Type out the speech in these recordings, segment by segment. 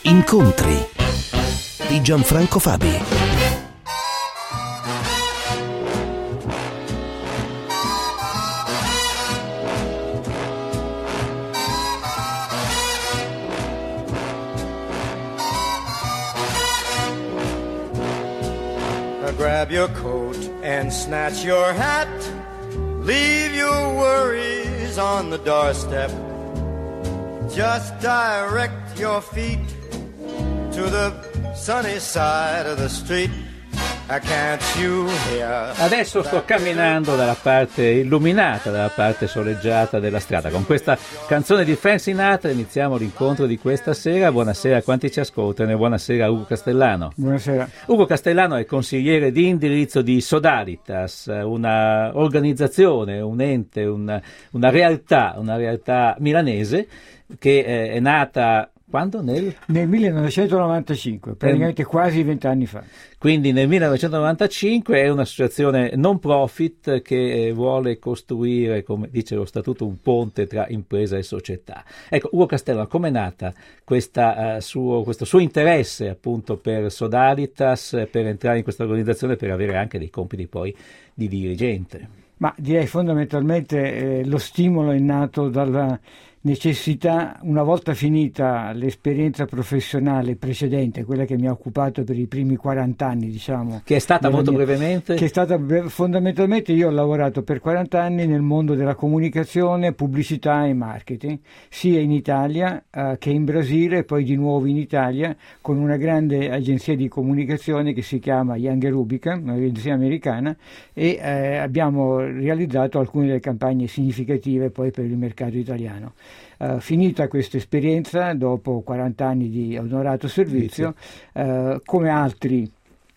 Incontri di Gianfranco Fabi. Grab your coat and snatch your hat. Leave your worries on the doorstep. Just direct your feet to the sunny side of the street. Can't you hear? Adesso sto camminando dalla parte illuminata, dalla parte soleggiata della strada. Con questa canzone di Frank Sinatra iniziamo l'incontro di questa sera. Buonasera a quanti ci ascoltano e buonasera a Ugo Castellano. Buonasera. Ugo Castellano è consigliere di indirizzo di Sodalitas, una organizzazione, un ente, una realtà milanese che è nata quando? Nel 1995, praticamente quasi 20 anni fa. Quindi nel 1995 è un'associazione non profit che vuole costruire, come dice lo statuto, un ponte tra impresa e società. Ecco, Ugo Castellano, com'è nata questo suo interesse appunto per Sodalitas, per entrare in questa organizzazione, per avere anche dei compiti poi di dirigente? Ma direi fondamentalmente lo stimolo è nato dalla necessità, una volta finita l'esperienza professionale precedente, quella che mi ha occupato per i primi 40 anni, diciamo. Che è stata molto brevemente? Che è stata fondamentalmente, io ho lavorato per 40 anni nel mondo della comunicazione, pubblicità e marketing, sia in Italia che in Brasile, poi di nuovo in Italia, con una grande agenzia di comunicazione che si chiama Young & Rubicam, un'agenzia americana, e abbiamo realizzato alcune delle campagne significative poi per il mercato italiano. Finita questa esperienza, dopo 40 anni di onorato servizio, come altri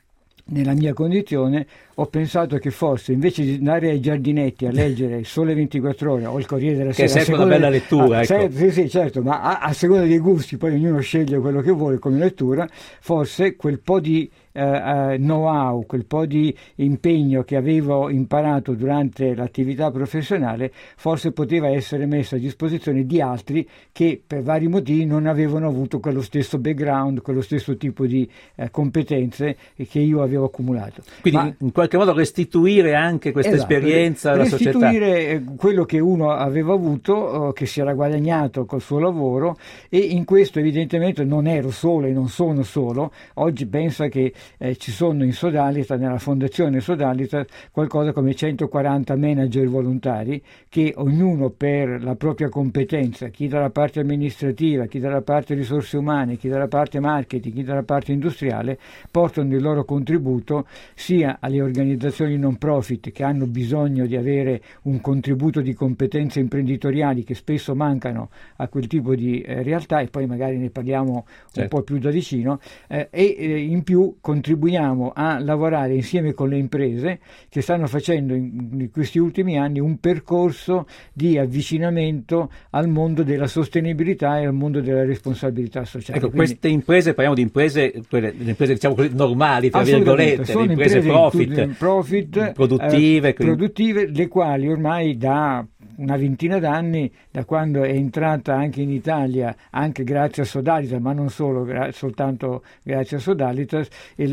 nella mia condizione, ho pensato che forse invece di andare ai giardinetti a leggere il Sole 24 Ore o il Corriere della Sera, che è sempre una bella lettura, ecco. Sì, certo, ma a seconda dei gusti, poi ognuno sceglie quello che vuole come lettura, forse quel po' di know-how, quel po' di impegno che avevo imparato durante l'attività professionale forse poteva essere messo a disposizione di altri che per vari motivi non avevano avuto quello stesso background, quello stesso tipo di competenze che io avevo accumulato. Quindi in qualche modo restituire anche questa esperienza alla società. Restituire quello che uno aveva avuto, che si era guadagnato col suo lavoro, e in questo evidentemente non ero solo e non sono solo. Oggi pensa che ci sono in Sodalitas, nella fondazione Sodalitas, qualcosa come 140 manager volontari che ognuno per la propria competenza, chi dalla parte amministrativa, chi dalla parte risorse umane, chi dalla parte marketing, chi dalla parte industriale, portano il loro contributo sia alle organizzazioni non profit che hanno bisogno di avere un contributo di competenze imprenditoriali che spesso mancano a quel tipo di realtà, e poi magari ne parliamo un po' più da vicino, e in più contribuiamo a lavorare insieme con le imprese che stanno facendo in questi ultimi anni un percorso di avvicinamento al mondo della sostenibilità e al mondo della responsabilità sociale. Ecco, quindi, queste imprese, parliamo di imprese, le imprese diciamo così normali, tra virgolette, sono le imprese profit produttive, le quali ormai da una ventina d'anni, da quando è entrata anche in Italia, anche grazie a Sodalitas, ma non solo, soltanto grazie a Sodalitas,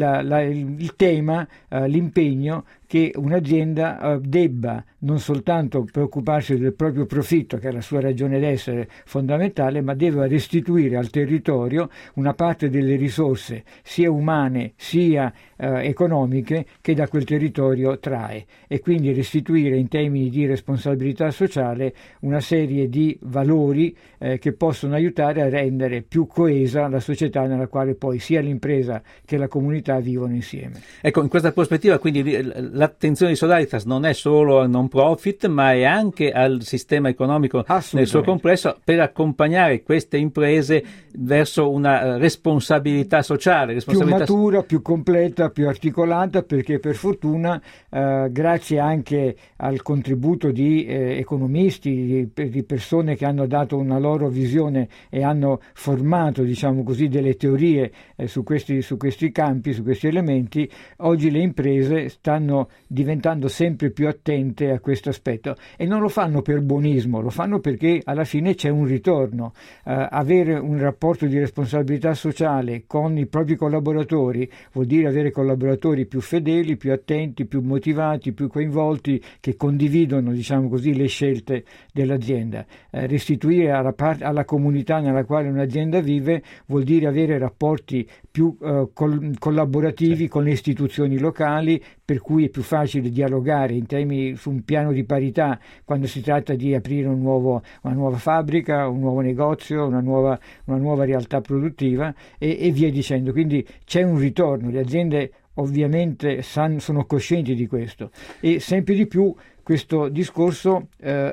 il tema, l'impegno che un'azienda debba non soltanto preoccuparsi del proprio profitto, che è la sua ragione d'essere fondamentale, ma deve restituire al territorio una parte delle risorse, sia umane sia economiche, che da quel territorio trae, e quindi restituire in termini di responsabilità sociale una serie di valori che possono aiutare a rendere più coesa la società nella quale poi sia l'impresa che la comunità vivono insieme. Ecco, in questa prospettiva quindi l'attenzione di Sodalitas non è solo al non profit, ma è anche al sistema economico nel suo complesso, per accompagnare queste imprese verso una responsabilità sociale, più matura, più completa, più articolata, perché per fortuna grazie anche al contributo di economisti economisti, di persone che hanno dato una loro visione e hanno formato, diciamo così, delle teorie su questi campi, su questi elementi. Oggi le imprese stanno diventando sempre più attente a questo aspetto e non lo fanno per buonismo, lo fanno perché alla fine c'è un ritorno. Avere un rapporto di responsabilità sociale con i propri collaboratori vuol dire avere collaboratori più fedeli, più attenti, più motivati, più coinvolti, che condividono, diciamo così, le scelte dell'azienda. Restituire alla comunità nella quale un'azienda vive vuol dire avere rapporti più collaborativi con le istituzioni locali, per cui è più facile dialogare su un piano di parità quando si tratta di aprire una nuova fabbrica, un nuovo negozio, una nuova realtà produttiva e via dicendo. Quindi c'è un ritorno, le aziende ovviamente sono coscienti di questo e sempre di più questo discorso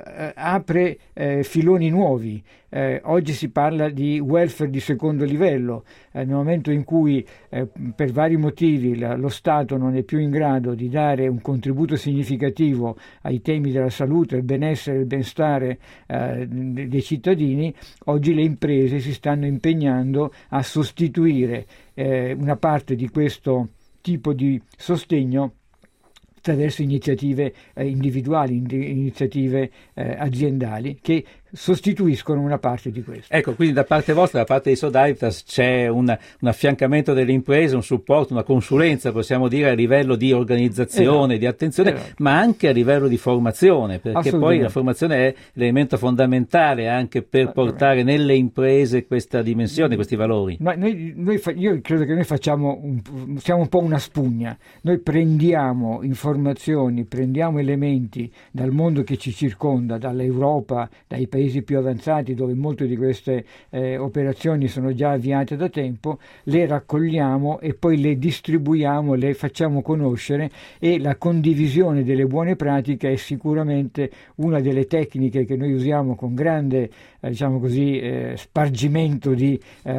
apre filoni nuovi. Oggi si parla di welfare di secondo livello, nel momento in cui per vari motivi lo Stato non è più in grado di dare un contributo significativo ai temi della salute, del benessere e del benestare dei cittadini, oggi le imprese si stanno impegnando a sostituire una parte di questo tipo di sostegno attraverso iniziative individuali, iniziative aziendali che sostituiscono una parte di questo. Ecco, quindi da parte vostra, da parte di Sodalitas, c'è un affiancamento delle imprese, un supporto, una consulenza, possiamo dire, a livello di organizzazione, di attenzione, ma anche a livello di formazione, perché poi la formazione è l'elemento fondamentale anche per portare nelle imprese questa dimensione, questi valori. Ma io credo che noi siamo un po' una spugna, noi prendiamo informazioni, prendiamo elementi dal mondo che ci circonda, dall'Europa, dai paesi più avanzati dove molte di queste operazioni sono già avviate da tempo, le raccogliamo e poi le distribuiamo, le facciamo conoscere, e la condivisione delle buone pratiche è sicuramente una delle tecniche che noi usiamo con grande diciamo così, spargimento di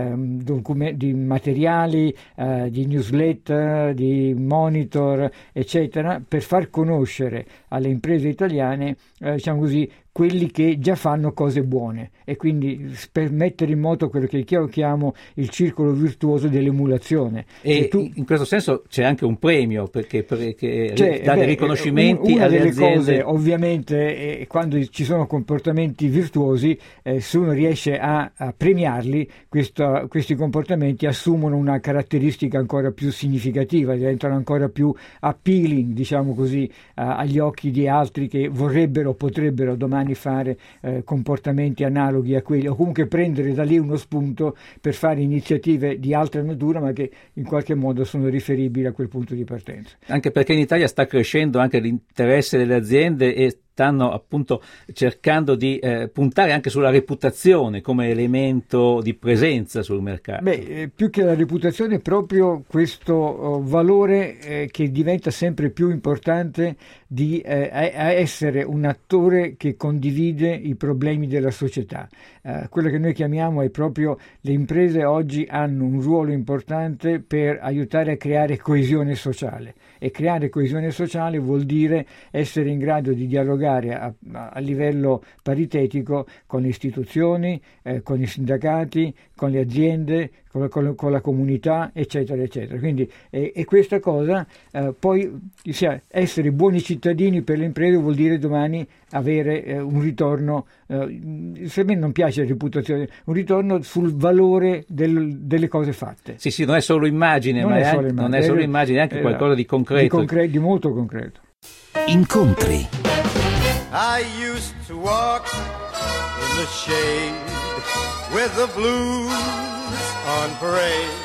materiali, di newsletter, di monitor, eccetera, per far conoscere alle imprese italiane diciamo così, quelli che già fanno cose buone, e quindi per mettere in moto quello che io chiamo il circolo virtuoso dell'emulazione. E in questo senso c'è anche un premio perché dà dei riconoscimenti una alle delle aziende. Cose, ovviamente, quando ci sono comportamenti virtuosi, se uno riesce a premiarli, questi comportamenti assumono una caratteristica ancora più significativa, diventano ancora più appealing, diciamo così, agli occhi di altri che vorrebbero, potrebbero domani fare comportamenti analoghi a quelli, o comunque prendere da lì uno spunto per fare iniziative di altra natura, ma che in qualche modo sono riferibili a quel punto di partenza. Anche perché in Italia sta crescendo anche l'interesse delle aziende e stanno appunto cercando di puntare anche sulla reputazione come elemento di presenza sul mercato. Più che la reputazione, proprio questo valore che diventa sempre più importante di essere un attore che condivide i problemi della società. Quello che noi chiamiamo è proprio, le imprese oggi hanno un ruolo importante per aiutare a creare coesione sociale, e creare coesione sociale vuol dire essere in grado di dialogare a livello paritetico con le istituzioni, con i sindacati, con le aziende, con la comunità, eccetera, eccetera. Quindi questa cosa, poi essere buoni cittadini per le imprese vuol dire domani avere un ritorno, se a me non piace la reputazione, un ritorno sul valore delle cose fatte. Sì, non è solo immagine, non è solo immagine, è anche qualcosa di concreto. Di molto concreto. Incontri. I used to walk in the shade with the blues on parade,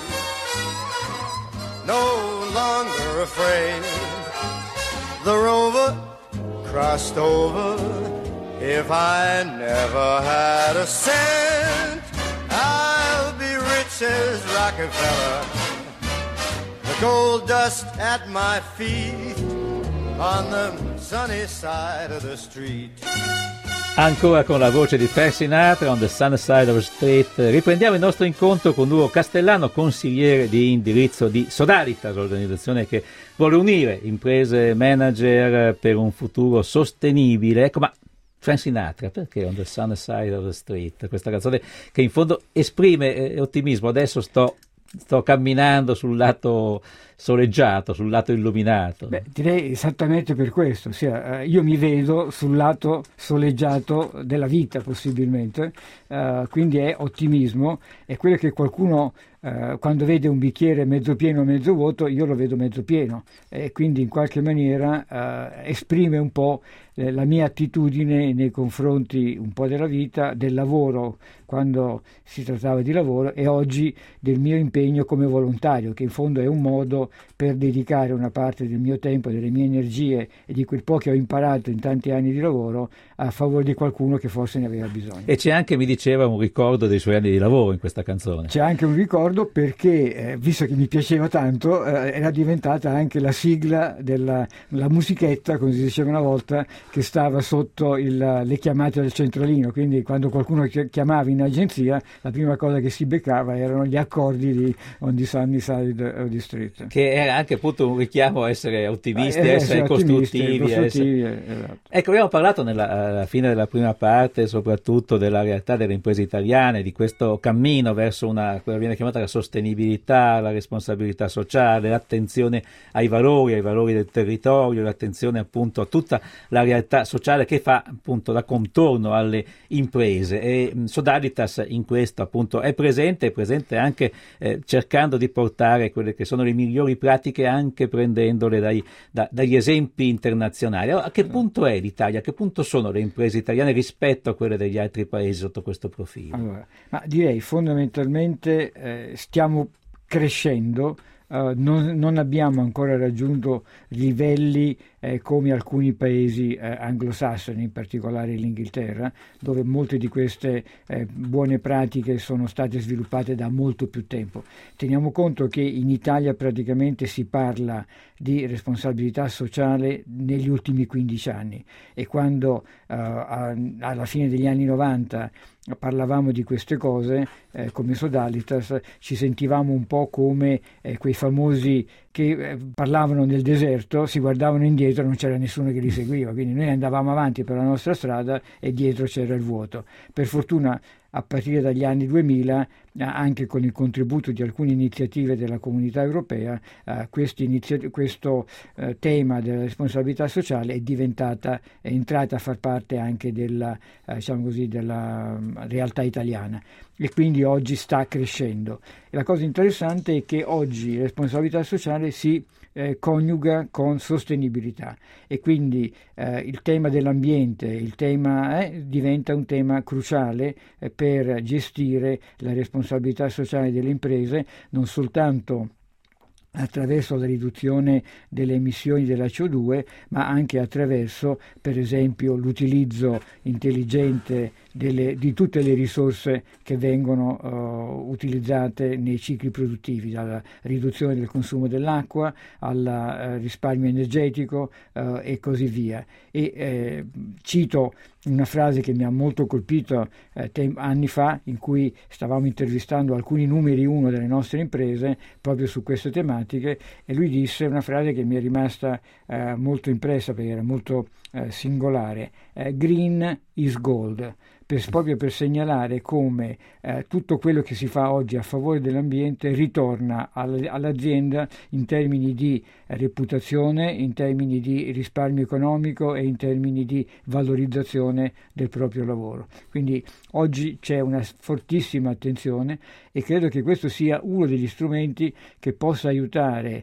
no longer afraid. The rover crossed over. If I never had a cent, I'll be rich as Rockefeller. The gold dust at my feet on the sunny side of the street. Ancora con la voce di Frank Sinatra, On the Sunny Side of the Street. Riprendiamo il nostro incontro con Ugo Castellano, consigliere di indirizzo di Sodalitas, l'organizzazione che vuole unire imprese e manager per un futuro sostenibile. Ecco, ma Frank Sinatra, perché On the Sunny Side of the Street, questa canzone che in fondo esprime ottimismo. Adesso sto camminando sul lato soleggiato, sul lato illuminato. Beh, direi esattamente per questo, ossia, io mi vedo sul lato soleggiato della vita possibilmente, quindi è ottimismo, è quello che qualcuno quando vede un bicchiere mezzo pieno o mezzo vuoto, io lo vedo mezzo pieno, e quindi in qualche maniera esprime un po' la mia attitudine nei confronti un po' della vita, del lavoro quando si trattava di lavoro, e oggi del mio impegno come volontario, che in fondo è un modo per dedicare una parte del mio tempo, delle mie energie e di quel po' che ho imparato in tanti anni di lavoro a favore di qualcuno che forse ne aveva bisogno. E c'è anche, mi diceva, un ricordo dei suoi anni di lavoro in questa canzone. C'è anche un ricordo perché, visto che mi piaceva tanto, era diventata anche la sigla della musichetta, come si diceva una volta, che stava sotto le chiamate del centralino, quindi quando qualcuno chiamava in agenzia la prima cosa che si beccava erano gli accordi di On the Sunny Side of the Street. Che era anche appunto un richiamo a essere ottimisti, a essere costruttivi. Esatto. Ecco, abbiamo parlato alla fine della prima parte soprattutto della realtà delle imprese italiane, di questo cammino verso quella che viene chiamata la sostenibilità, la responsabilità sociale, l'attenzione ai valori del territorio, l'attenzione appunto a tutta la realtà sociale che fa appunto da contorno alle imprese, e Sodalitas in questo appunto è presente anche cercando di portare quelle che sono le migliori pratiche, anche prendendole dagli esempi internazionali. Allora, a che punto è l'Italia? A che punto sono le imprese italiane rispetto a quelle degli altri paesi sotto questo profilo? Allora, ma direi fondamentalmente stiamo crescendo. Non abbiamo ancora raggiunto livelli come alcuni paesi anglosassoni, in particolare l'Inghilterra, dove molte di queste buone pratiche sono state sviluppate da molto più tempo. Teniamo conto che in Italia praticamente si parla di responsabilità sociale negli ultimi 15 anni, e quando alla fine degli anni 90 parlavamo di queste cose come Sodalitas, ci sentivamo un po' come quei famosi che parlavano nel deserto, si guardavano indietro, non c'era nessuno che li seguiva, quindi noi andavamo avanti per la nostra strada e dietro c'era il vuoto. Per fortuna a partire dagli anni 2000, anche con il contributo di alcune iniziative della Comunità Europea, questo tema della responsabilità sociale è entrata a far parte anche della realtà italiana, e quindi oggi sta crescendo. E la cosa interessante è che oggi responsabilità sociale si coniuga con sostenibilità, e quindi il tema dell'ambiente, diventa un tema cruciale per gestire la responsabilità sociale delle imprese, non soltanto attraverso la riduzione delle emissioni della CO2, ma anche attraverso, per esempio, l'utilizzo intelligente di tutte le risorse che vengono utilizzate nei cicli produttivi, dalla riduzione del consumo dell'acqua al risparmio energetico e così via. E cito una frase che mi ha molto colpito anni fa, in cui stavamo intervistando alcuni numeri uno delle nostre imprese proprio su queste tematiche, e lui disse una frase che mi è rimasta molto impressa perché era molto singolare: green is gold, proprio per segnalare come tutto quello che si fa oggi a favore dell'ambiente ritorna all'azienda in termini di reputazione, in termini di risparmio economico e in termini di valorizzazione del proprio lavoro. Quindi oggi c'è una fortissima attenzione, e credo che questo sia uno degli strumenti che possa aiutare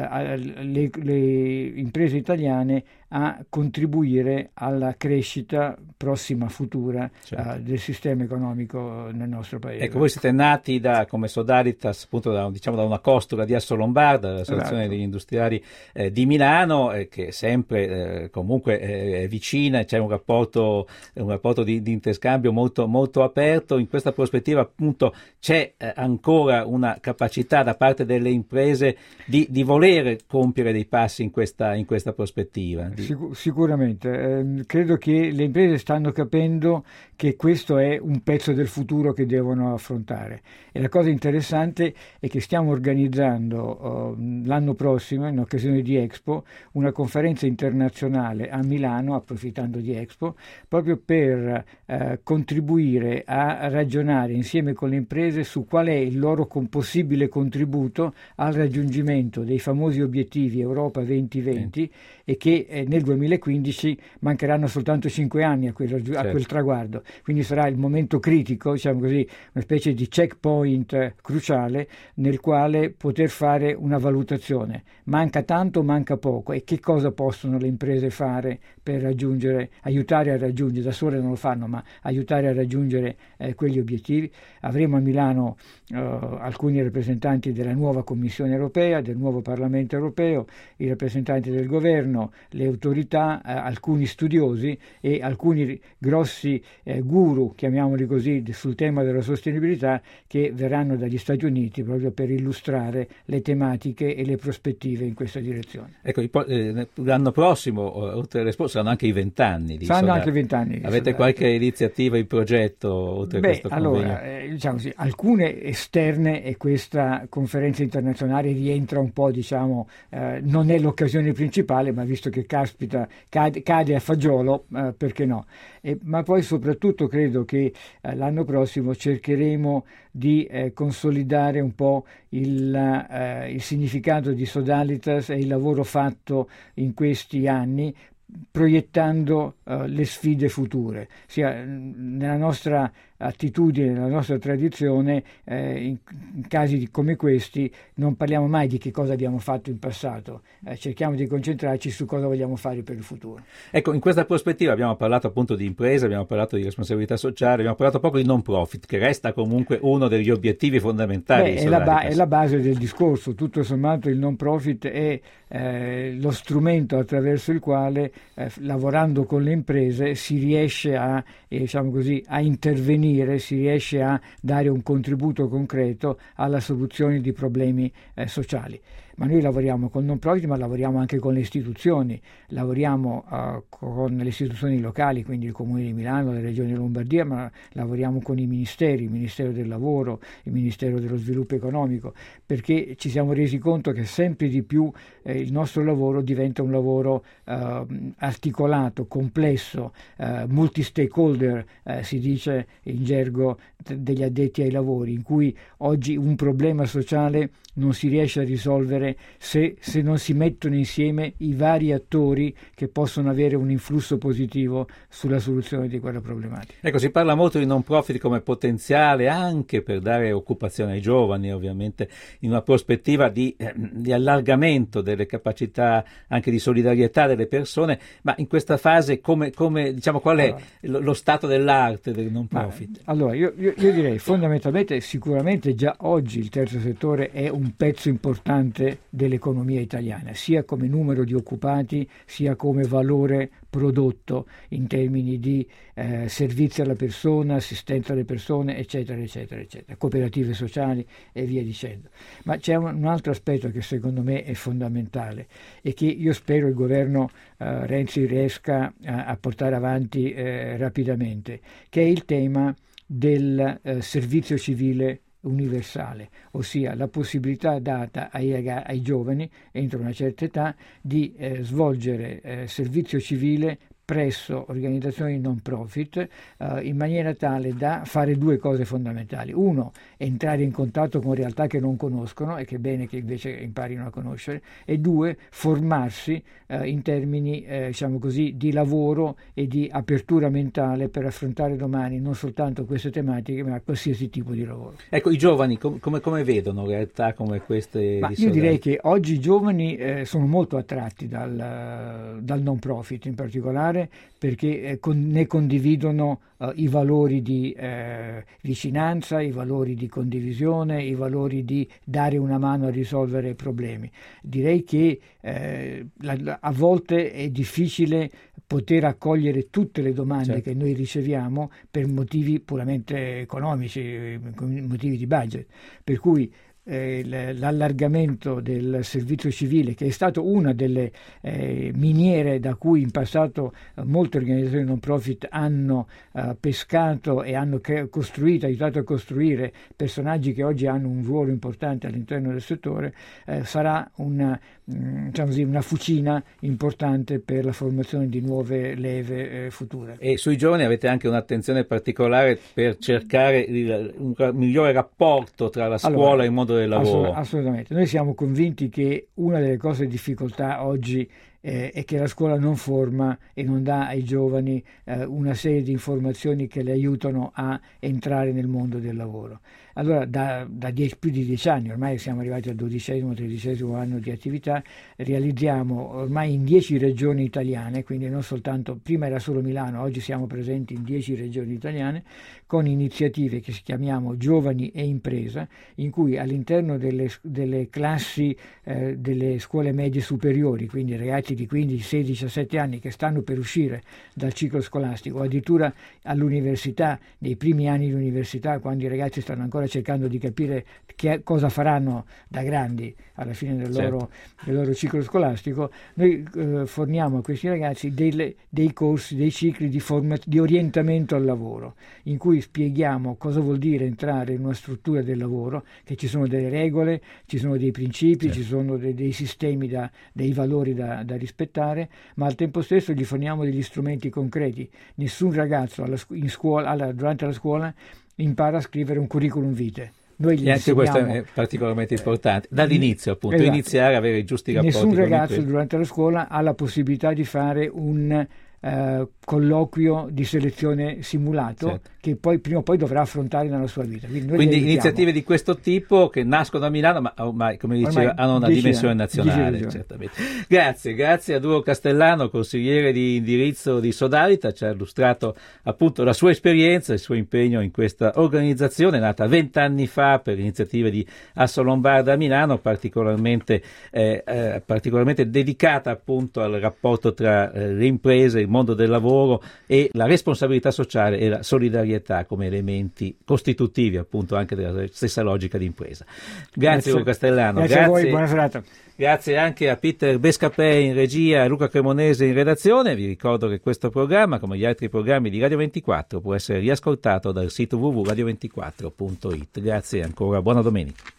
le imprese italiane a contribuire alla crescita prossima, futura, certo, del sistema economico nel nostro paese. Ecco, voi siete nati come Sodalitas appunto da una costola di Assolombarda, l'associazione esatto, degli industriali di Milano, che sempre comunque è vicina, c'è un rapporto di interscambio molto, molto aperto. In questa prospettiva appunto c'è c'è ancora una capacità da parte delle imprese di volere compiere dei passi in questa prospettiva? Sicuramente, credo che le imprese stanno capendo che questo è un pezzo del futuro che devono affrontare, e la cosa interessante è che stiamo organizzando l'anno prossimo, in occasione di Expo, una conferenza internazionale a Milano, approfittando di Expo, proprio per contribuire a ragionare insieme con le imprese su qual è il loro possibile contributo al raggiungimento dei famosi obiettivi Europa 2020, e che nel 2015 mancheranno soltanto 5 anni a quel traguardo. Quindi sarà il momento critico, diciamo così, una specie di checkpoint cruciale nel quale poter fare una valutazione. Manca tanto, manca poco, e che cosa possono le imprese fare per aiutare a raggiungere, da sole non lo fanno, ma aiutare a raggiungere quegli obiettivi. Avremo a Milano alcuni rappresentanti della nuova Commissione europea, del nuovo Parlamento europeo, i rappresentanti del governo, le autorità, alcuni studiosi e alcuni grossi guru, chiamiamoli così, sul tema della sostenibilità, che verranno dagli Stati Uniti proprio per illustrare le tematiche e le prospettive in questa direzione. Ecco, l'anno prossimo, oltre all'Expo, saranno anche i 20 anni. Saranno anche 20 anni. Avete qualche iniziativa in progetto oltre a questo convegno? Allora, diciamo così, alcune esterne, e questa conferenza internazionale rientra un po', diciamo, non è l'occasione principale, ma visto che cade a fagiolo, perché no? Ma poi soprattutto credo che l'anno prossimo cercheremo di consolidare un po' il significato di Sodalitas e il lavoro fatto in questi anni, proiettando le sfide future, sia nella nostra attitudine, nella nostra tradizione. In casi come questi non parliamo mai di che cosa abbiamo fatto in passato, cerchiamo di concentrarci su cosa vogliamo fare per il futuro. Ecco, in questa prospettiva abbiamo parlato appunto di imprese, abbiamo parlato di responsabilità sociale, abbiamo parlato proprio di non profit, che resta comunque uno degli obiettivi fondamentali. È la base del discorso. Tutto sommato il non profit è lo strumento attraverso il quale, lavorando con le imprese, si riesce a intervenire, si riesce a dare un contributo concreto alla soluzione di problemi sociali. Ma noi lavoriamo con non profit, ma lavoriamo anche con le istituzioni, lavoriamo con le istituzioni locali, quindi il Comune di Milano, la Regione Lombardia, ma lavoriamo con i ministeri, il Ministero del Lavoro, il Ministero dello Sviluppo Economico, perché ci siamo resi conto che sempre di più il nostro lavoro diventa un lavoro articolato, complesso, multi-stakeholder, si dice in gergo degli addetti ai lavori, in cui oggi un problema sociale non si riesce a risolvere se non si mettono insieme i vari attori che possono avere un influsso positivo sulla soluzione di quella problematica. Ecco, si parla molto di non profit come potenziale anche per dare occupazione ai giovani, ovviamente in una prospettiva di allargamento delle capacità anche di solidarietà delle persone, ma in questa fase come diciamo, qual è lo stato dell'arte del non profit? Allora, io direi fondamentalmente, sicuramente già oggi il terzo settore è un pezzo importante dell'economia italiana, sia come numero di occupati, sia come valore prodotto in termini di servizi alla persona, assistenza alle persone, eccetera, eccetera, eccetera, cooperative sociali e via dicendo. Ma c'è un altro aspetto che secondo me è fondamentale e che io spero il governo Renzi riesca a portare avanti rapidamente, che è il tema del servizio civile universale, ossia la possibilità data ai giovani entro una certa età di svolgere servizio civile presso organizzazioni non profit in maniera tale da fare due cose fondamentali. Uno, entrare in contatto con realtà che non conoscono e che è bene che invece imparino a conoscere, e due, formarsi in termini diciamo così, di lavoro e di apertura mentale per affrontare domani non soltanto queste tematiche ma qualsiasi tipo di lavoro. Ecco, i giovani come vedono realtà come queste? Io direi che oggi i giovani sono molto attratti dal non profit in particolare, perché ne condividono i valori di vicinanza, i valori di condivisione, i valori di dare una mano a risolvere problemi. Direi che a volte è difficile poter accogliere tutte le domande certo. che noi riceviamo per motivi puramente economici, motivi di budget, per cui l'allargamento del servizio civile, che è stato una delle miniere da cui in passato molte organizzazioni non profit hanno pescato e hanno aiutato a costruire personaggi che oggi hanno un ruolo importante all'interno del settore, sarà una fucina importante per la formazione di nuove leve future. E sui giovani avete anche un'attenzione particolare per cercare un migliore rapporto tra la scuola e il mondo del lavoro. Assolutamente. Noi siamo convinti che una delle cose difficoltà oggi è che la scuola non forma e non dà ai giovani una serie di informazioni che le aiutano a entrare nel mondo del lavoro. Allora da più di 10 anni, ormai siamo arrivati al 12° anno di attività, realizziamo ormai in 10 regioni italiane, quindi non soltanto, prima era solo Milano, oggi siamo presenti in 10 regioni italiane, con iniziative che si chiamiamo Giovani e Impresa, in cui all'interno delle classi delle scuole medie superiori, quindi ragazzi di 15, 16, 17 anni che stanno per uscire dal ciclo scolastico, o addirittura all'università, nei primi anni di università, quando i ragazzi stanno ancora cercando di capire cosa faranno da grandi alla fine del loro ciclo scolastico, noi forniamo a questi ragazzi dei corsi, dei cicli di orientamento al lavoro, in cui spieghiamo cosa vuol dire entrare in una struttura del lavoro, che ci sono delle regole, ci sono dei principi, ci sono dei sistemi, dei valori da rispettare, ma al tempo stesso gli forniamo degli strumenti concreti. Nessun ragazzo durante la scuola impara a scrivere un curriculum vitae. Noi e anche questo è particolarmente importante, dall'inizio appunto, esatto. Iniziare a avere i giusti rapporti. Nessun ragazzo durante la scuola ha la possibilità di fare un colloquio di selezione simulato, certo, che poi prima o poi dovrà affrontare nella sua vita. Quindi iniziative di questo tipo che nascono a Milano, ma ormai, come diceva, hanno una dimensione nazionale. Certamente. Grazie a Duro Castellano, consigliere di indirizzo di Sodalita, ci ha illustrato appunto la sua esperienza, il suo impegno in questa organizzazione nata 20 anni fa per iniziative di Assolombarda a Milano, particolarmente dedicata appunto al rapporto tra le imprese, il mondo del lavoro e la responsabilità sociale e la solidarietà come elementi costitutivi appunto anche della stessa logica di impresa. Grazie Duro Castellano. Grazie a voi, buona serata. Grazie anche a Peter Bescapè in regia e a Luca Cremonese in redazione. Vi ricordo che questo programma, come gli altri programmi di Radio 24, può essere riascoltato dal sito www.radio24.it. Grazie ancora, buona domenica.